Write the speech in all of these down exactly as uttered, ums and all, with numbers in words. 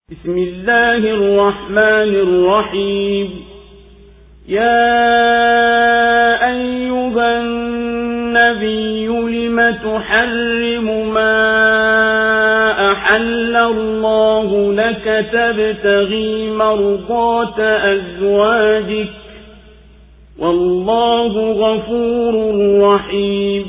بسم الله الرحمن الرحيم. يا أيها النبي لم تحرم ما أحل الله لك تبتغي مرضات أزواجك والله غفور رحيم.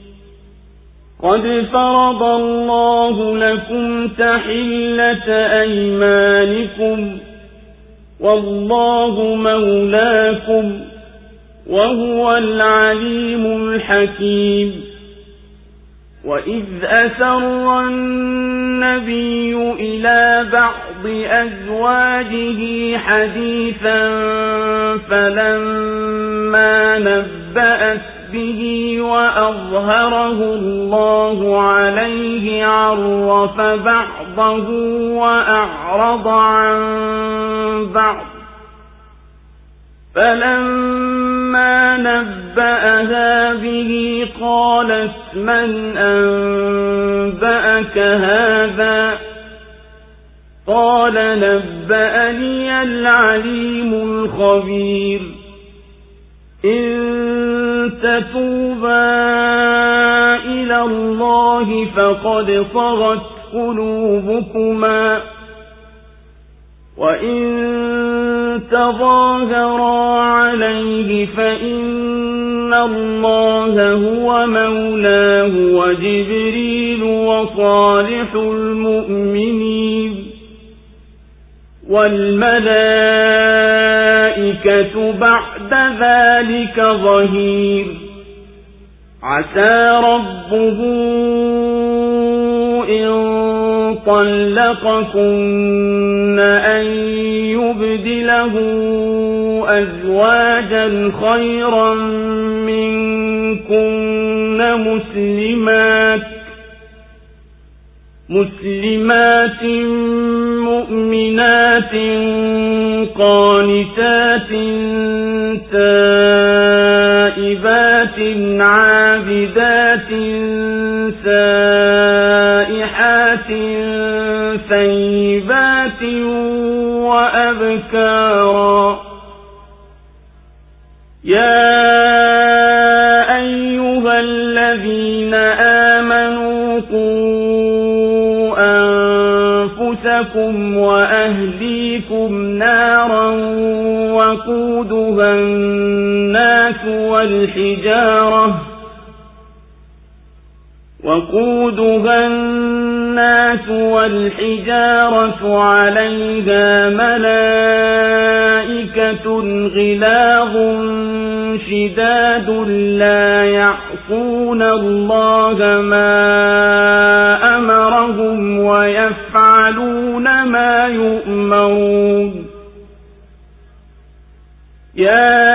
قد فرض الله لكم تحلة أيمانكم والله مولاكم وهو العليم الحكيم. وإذ أسر النبي إلى بعض أزواجه حديثا فلما نبأت به وأظهره الله عليه عرف بعضه وأعرض عن بعض. فلما نبأها به قالت من أنبأك هذا؟ قال نبأني العليم الخبير. إن تتوبا إلى الله فقد صغت قلوبكما وإن تظاهرا عليه فإن الله هو مولاه وجبريل وصالح المؤمنين والملائكة بعد ذلك ظهير. عسى ربه إن طلقكن أن يبدله أزواجا خيرا منكن مسلمات مسلمات مؤمنات قانتات تائبات عابدات سائحات ثيبات وأبكارا. يا أيها الذين آمنوا قوا أنفسكم وأهليكم نارا وقودها الناس والحجارة وقودها الناس والحجارة عليها ملائكة غلاظ شداد لا يعصون الله ما أمرهم ويفعلون ما يؤمرون. يا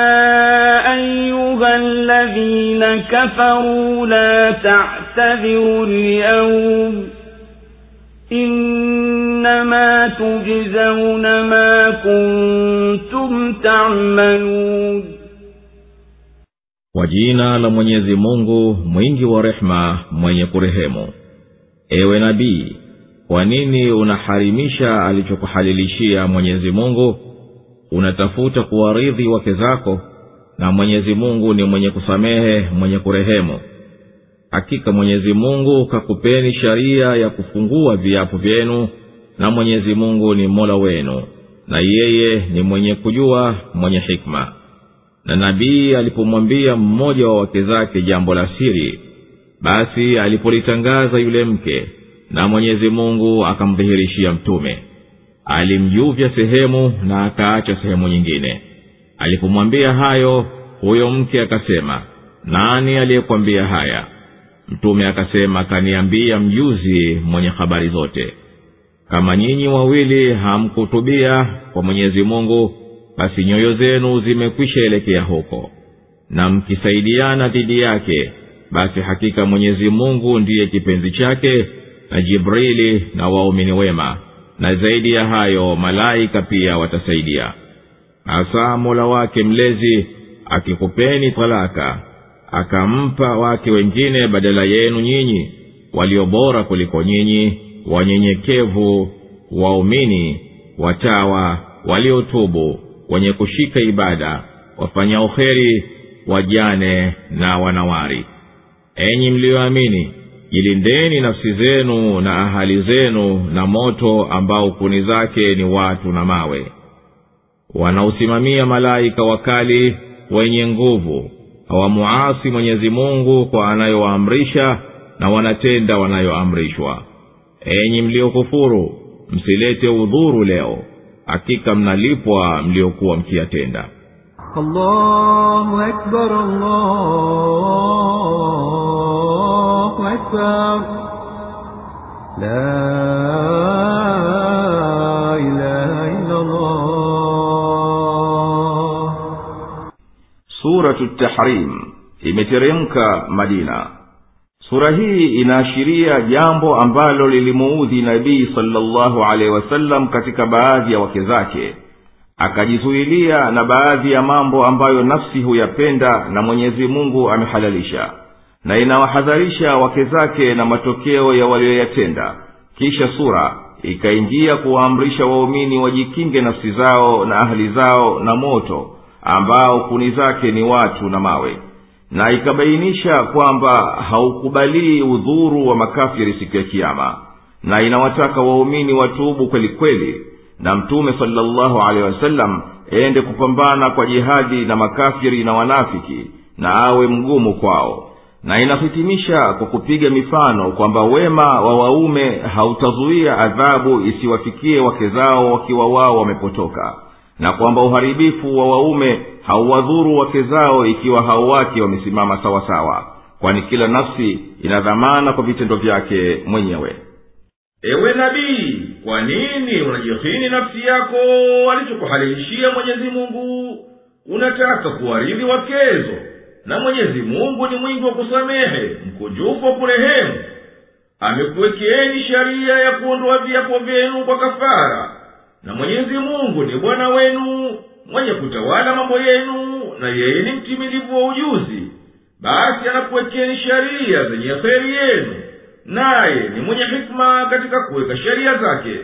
أيها الذين كفروا لا تعتذروا اليوم إنما تجزون ما كنتم تعملون. Kwa jina la Mwenyezi Mungu mwingi wa rehema mwenye kurehemu. Ewe nabii, kwa nini unaharimisha alichokuhalilishia Mwenyezi Mungu? Unatafuta kuwaridhi wake zako, na Mwenyezi Mungu ni mwenye kusamehe mwenye kurehemu. Hakika Mwenyezi Mungu kakupeni sharia ya kufungua viapo vyenu, na Mwenyezi Mungu ni Mola wenu, na yeye ni mwenye kujua mwenye hikma. Na nabii alipomwambia mmoja wa wake zake jambo la siri, basi alipolitangaza yule mke, na Mwenyezi Mungu akamdhihirishia mtume, alimjuvya sehemu na akaacha sehemu nyingine. Alipomwambia hayo, huyo mke akasema, nani aliyekwambia haya? Mtume akasema, kaniambia mjuzi mwenye habari zote. Kama nyinyi wawili hamkutubia kwa Mwenyezi Mungu, basi nyoyo zenu zimekwisha elekea huko, na mkisaidiana dhidi yake, basi hakika Mwenyezi Mungu ndiye kipenzi chake, na Jibrili na waumini wema, na zaidi ya hayo malaika pia watasaidia. Asa Mola wake mlezi akikupeni talaka, akampa wake wengine badala yenu nyinyi, walio bora kuliko nyinyi, wanyenyekevu, waumini, watawa, waliotubu, wenye kushika ibada, wafanya uheri, wajane na wanawari. Enyi mlioamini, jilindeni nafsi zenu na ahali zenu na moto ambao kuni zake ni watu na mawe. Wanaosimamia malaika wakali wenye nguvu, hawamuasi Mwenyezi Mungu kwa anayowaamrisha na wanatenda wanayoamrishwa. Enyi mliokufuru, msilete udhuru leo, hakika mnalipwa mliokuwa mkiyatenda. Allahu akbar, Allahu akbar, la ilaha illa Allah. Suratut Tahrim imeteremka Madina. Sura hii inaashiria jambo ambalo lilimuudhi Nabii sallallahu alaihi wasallam katika baadhi ya wake zake. Akajizuilia na baadhi ya mambo ambayo nafsi huyapenda na Mwenyezi Mungu amehalalisha, na inawahadharisha wake zake na matokeo ya walioyatenda. Kisha sura ikaingia kuwaamrisha waumini wajikinge nafsi zao na ahli zao na moto ambao kuni zake ni watu na mawe, na ikabainisha kwamba haukubali udhuru wa makafiri siku ya kiyama, na inawataka waumini watubu kweli kweli, na Mtume sallallahu alaihi wasallam ende kupambana kwa jihadi na makafiri na wanafiki, na awe mgumu kwao. Na inahitimisha kwa kupiga mifano kwamba wema wa waume hautazuia adhabu isiwafikie wake zao wakiwa wao wamepotoka, na kwamba uharibifu wa waume hauwadhuru wake zao ikiwa hao wake wamesimama sawa sawa, kwani kila nafsi ina dhamana kwa vitendo vyake mwenyewe. Ewe nabii, kwa nini unajihini nafsi yako alichokuhalilishia Mwenyezi Mungu? Unataka kuwaridhi wakezo, na Mwenyezi Mungu ni mwingi wa kusamehe, mkunjufu wa kurehemu. Amekuwekeeni sharia ya kuondoa viapo vyenu kwa kafara, na Mwenyezi Mungu ni Bwana wenu, mwenye kutawala mambo yenu, na yeye ni mtimilivu wa ujuzi. Basi anakuwekeeni sharia zenye kheri yenu, naye ni mwenye hikma katika kuweka sheria zake.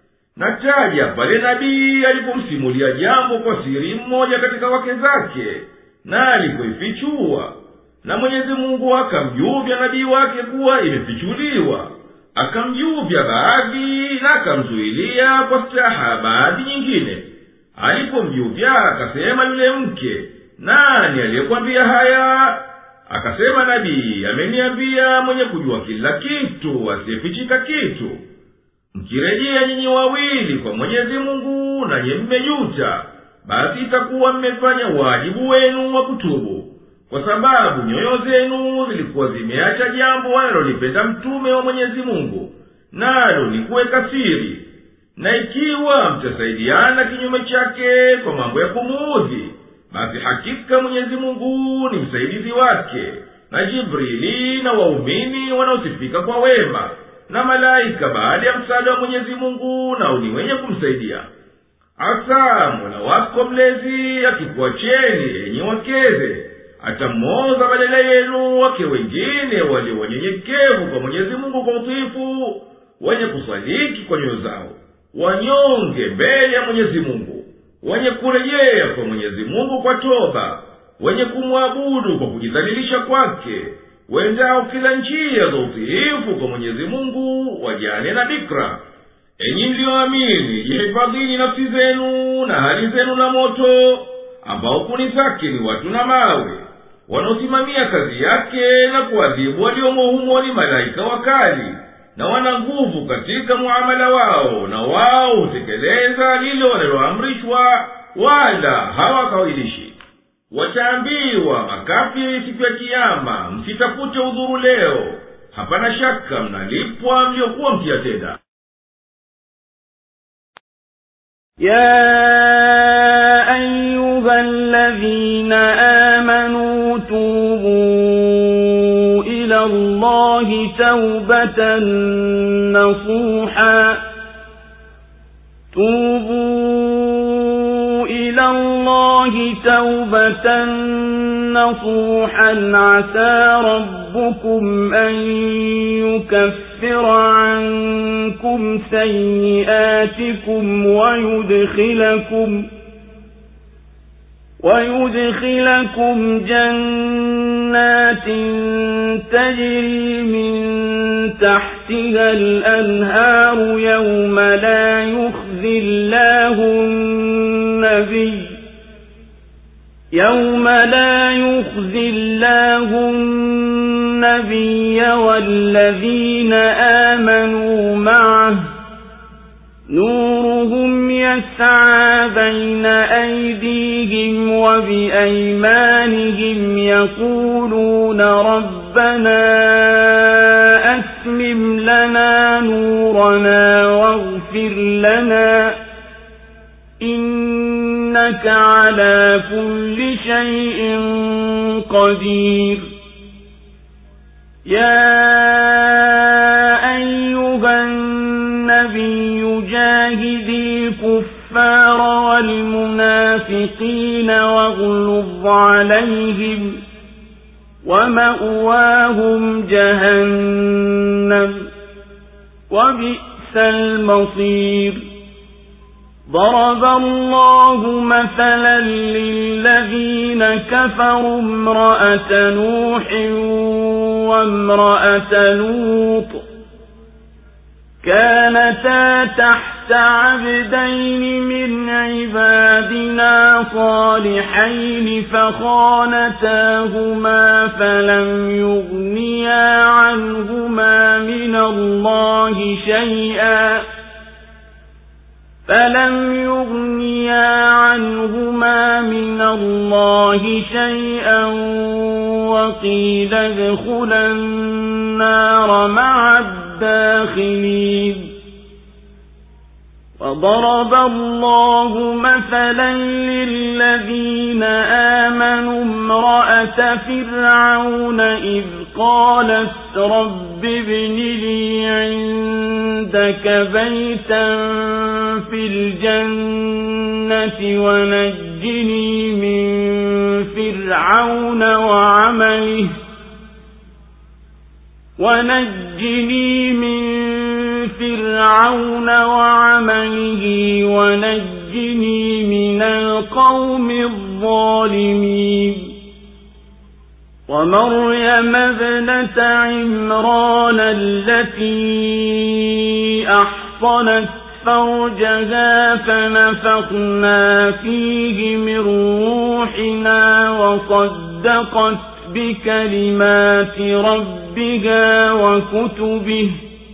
Nataja pale nabii alipomsimulia jambo kwa siri mmoja katika wake zake, na alipoifichua, na Mwenyezi Mungu akamjuvya nabii wake kuwa imefichuliwa, akamjuvya baadhi na akamzuilia kwa staha baadhi nyingine. Alipomjuvya akasema yule mke, nani aliyekwambia haya? Akasema nabii, ameniambia mwenye kujua kila kitu, asiyefichika kitu. Mkirejea nyinyi wawili kwa Mwenyezi Mungu na nyinyi mmejuta, basi itakuwa mmefanya wajibu wenu wa kutubu, kwa sababu nyoyo zenu zilikuwa zimeacha jambo wanalolipenda mtume wa Mwenyezi Mungu, nalo ni kuweka siri. Na ikiwa mtasaidiana kinyume chake kwa mambo ya kumuudhi, basi hakika Mwenyezi Mungu ni msaidizi wake, na Jibrili na waumini wanaosifika kwa wema, na malaika baada ya msaada wa Mwenyezi Mungu nao ni wenye kumsaidia. Asa Mola wako mlezi akikuacheni enyi wakeze, atamuoza badala yenu wake wengine walio wanyenyekevu kwa Mwenyezi Mungu kwa utiifu, wenye kusadiki kwa nyoyo zao, wanyonge mbele ya Mwenyezi Mungu, wenye kurejea kwa Mwenyezi Mungu kwa toba, wenye kumwabudu kwa kujidhalilisha kwake, wendao kila njia za utiifu kwa Mwenyezi Mungu, wajane na bikra. Enyi mlioamini, jihifadhini nafsi zenu na hali zenu na moto ambao kuni zake ni watu na mawe, wanaosimamia kazi yake na kuadhibu waliomo humo ni malaika wakali, na wana nguvu katika muamala wao, na wao hutekeleza lile wanaloamrishwa, wala hawakawilishi. Wataambiwa makafiri siku ya kiyama, msitafute udhuru leo, hapana shaka mnalipwa mliokuwa mkiyatenda. يا أيها الذين آمنوا توبوا إلى الله توبة نصوحا توبوا إلى الله توبة نصوحا عسى ربكم أن يكفر عنكم عنكم سيئاتكم ويدخلكم ويدخلكم جنات تجري من تحتها الأنهار يوم لا يخزي الله النبي يوم لا يخزي الله النبي والذين آمنوا معه نورهم يسعى بين أيديهم وبأيمانهم يقولون ربنا أتمم لنا نورنا واغفر لنا إنك على كل شيء قدير يا أيها النبي جاهد الكفار والمنافقين واغلظ عليهم ومأواهم جهنم وبئس المصير ضرب الله مثلا للذين كفروا امرأة نوح وامرأة لوط كانتا تحت عبدين من عبادنا صالحين فخانتاهما فلم يغنيا عنهما من الله شيئا فلم يغنيا عنهما من الله شيئا وقيل ادخلا النار مع الداخلين وضرب الله مثلا للذين آمنوا امرأة فرعون إذ قالت رب ابن لي عندك بيتا في الجنة ونجني من فرعون وعمله ونجني من فرعون وعمله ونجني من القوم الظالمين ومريم ابنة عمران التي أحصنت فرجها فنفخنا فيه من روحنا وصدقت بكلمات ربها وكتبه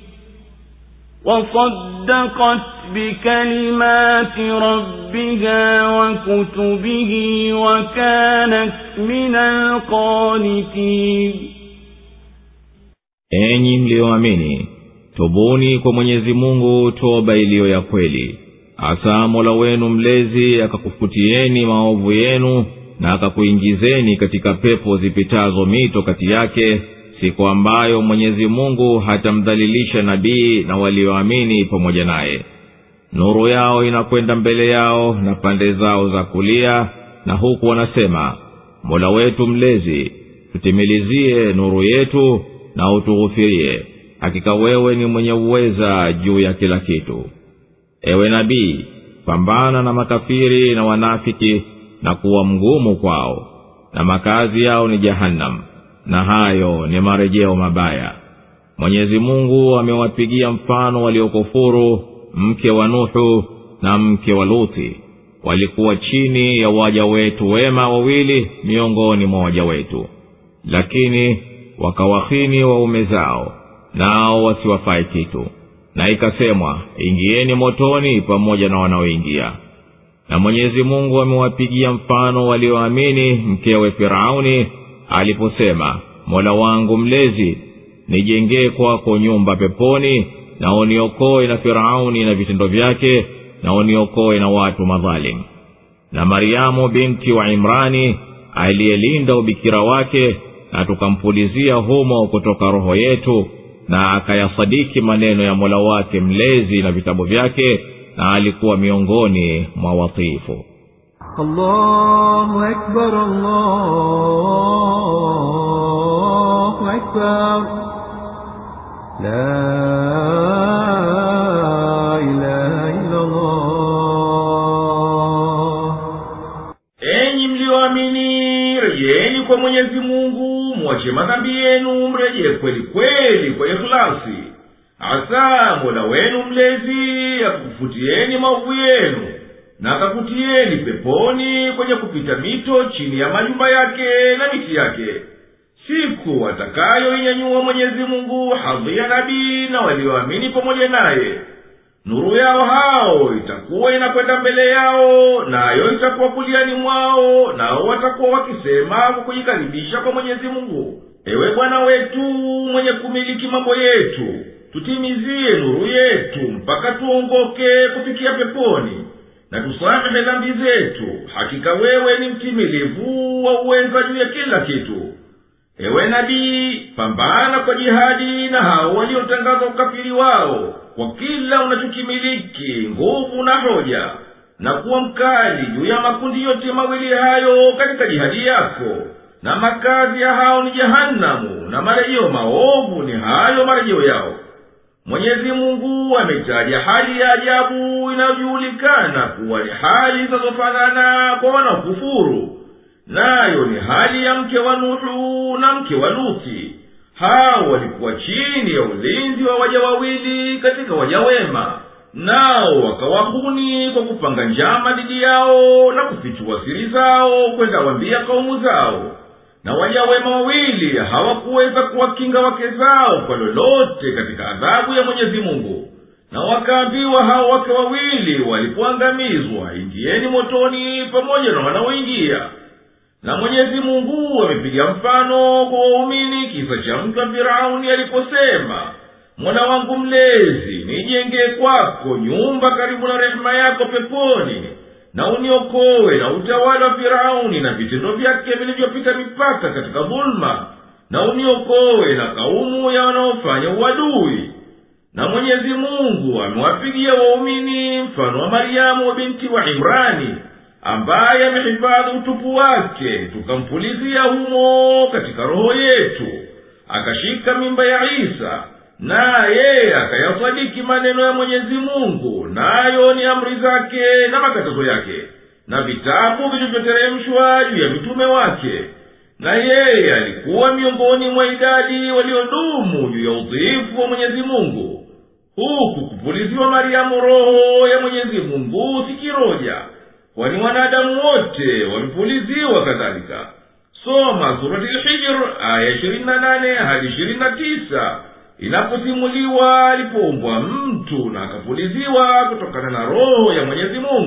وصدقت بكلمات ربها وكتبه وكانت من القانتين. Enyi mlioamini, tubuni kwa Mwenyezi Mungu toba iliyo ya kweli. Asa Mola wenu mlezi akakufutieni maovu yenu na akakuingizeni katika pepo zipitazo mito kati yake, siku ambayo Mwenyezi Mungu hatamdhalilisha nabii na walioamini pamoja naye. Nuru yao inakwenda mbele yao na pande zao za kulia, na huku wanasema, Mola wetu mlezi, tutimilizie nuru yetu na utughufirie, hakika wewe ni mwenye uweza juu ya kila kitu. Ewe nabii, pambana na makafiri na wanafiki na kuwa mgumu kwao, na makazi yao ni jahannam, na hayo ni marejeo mabaya. Mwenyezi Mungu amewapigia mfano waliokufuru mke wa Nuhu na mke wa Luti. Walikuwa chini ya waja wetu wema wawili miongoni mwa waja wetu, lakini wakawahini waume zao, nao wasiwafai kitu. Na ikasemwa, ingieni motoni pamoja na wanaoingia. Na Mwenyezi Mungu amewapigia mfano walioamini mkewe Firauni aliposema, Mola wangu mlezi, nijengee kwako nyumba peponi, na uniokoe na Firauni na vitendo vyake, na uniokoe na watu madhalim. Na Mariamu binti wa Imrani aliyelinda ubikira wake, na tukampulizia humo kutoka roho yetu, na akayasadiki maneno ya Mola wake mlezi na vitabu vyake, na alikuwa miongoni mwa watiifu. Allahu Akbar, Allahu Akbar, la kwa mwenyezi mungu, mwache madhambi yenu, mrejee kweli kweli kwa ikhlasi. Asa mola wenu mlezi akukufutieni maovu yenu na akakutieni peponi kwenye kupita mito chini ya majumba yake na miti yake, siku atakayoinyanyua mwenyezi mungu hadhi ya nabii na walioamini pamoja naye. Nuru yao hao itakuwa inakwenda mbele yao, nayo itakuwa kuliani mwao, nao watakuwa wakisema kwa kujikaribisha kwa mwenyezi mungu, ewe bwana wetu mwenye kumiliki mambo yetu, tutimizie nuru yetu mpaka tuongoke kufikia peponi, na tusamehe dhambi zetu, hakika wewe ni mtimilivu wa uweza juu ya kila kitu. Ewe nabii, pambana kwa jihadi na hao waliotangaza ukafiri wao kwa kila unachokimiliki, nguvu na hoja, na kuwa mkali juu ya makundi yote mawili hayo katika jihadi yako. Na makazi ya hao ni jehanamu, na marejeo maovu ni hayo marejeo yao. Mwenyezi Mungu ametaja hali ya ajabu inayojulikana kuwa ni hali zinazofanana kwa wanaokufuru, nayo ni hali ya mke wa Nuhu na mke wa Luti. Hao walikuwa chini ya ulinzi wa waja wawili katika waja wema, nao wakawahuni kwa kupanga njama dhidi yao na kufichua siri zao kwenda waambia kaumu zao. Na waja wema wawili hawakuweza kuwakinga wake zao kwa lolote katika adhabu ya Mwenyezi Mungu, na wakaambiwa hao wake wawili walipoangamizwa, ingieni motoni pamoja na wanaoingia. Na Mwenyezi Mungu amepiga mfano kwa waumini kisa cha mke wa Firauni aliposema, Mola wangu mlezi, nijenge kwako nyumba karibu na rehema yako peponi, na uniokoe na utawala wa Firauni na vitendo vyake vilivyopita mipaka katika dhulma, na uniokoe na kaumu ya wanaofanya uadui. Na Mwenyezi Mungu amewapigia waumini mfano wa Mariamu binti wa Imrani, ambaye amehifadhi utupu wake, tukampulizia humo katika roho yetu, akashika mimba ya Isa, naye akayasadiki maneno ya Mwenyezi Mungu, nayo ni amri zake na makatazo yake, na vitabu vilivyoteremshwa juu ya mitume wake. Na yeye alikuwa miongoni mwa idadi waliodumu juu ya udhaifu wa Mwenyezi Mungu. Huku kupuliziwa Mariamu roho ya Mwenyezi Mungu si kiroja, kwani wanadamu wote walipuliziwa kadhalika. Soma surati al-Hijr aya ishirini na nane hadi ishirini na tisa inaposimuliwa alipoumbwa mtu na akapuliziwa kutokana na roho ya Mwenyezi Mungu.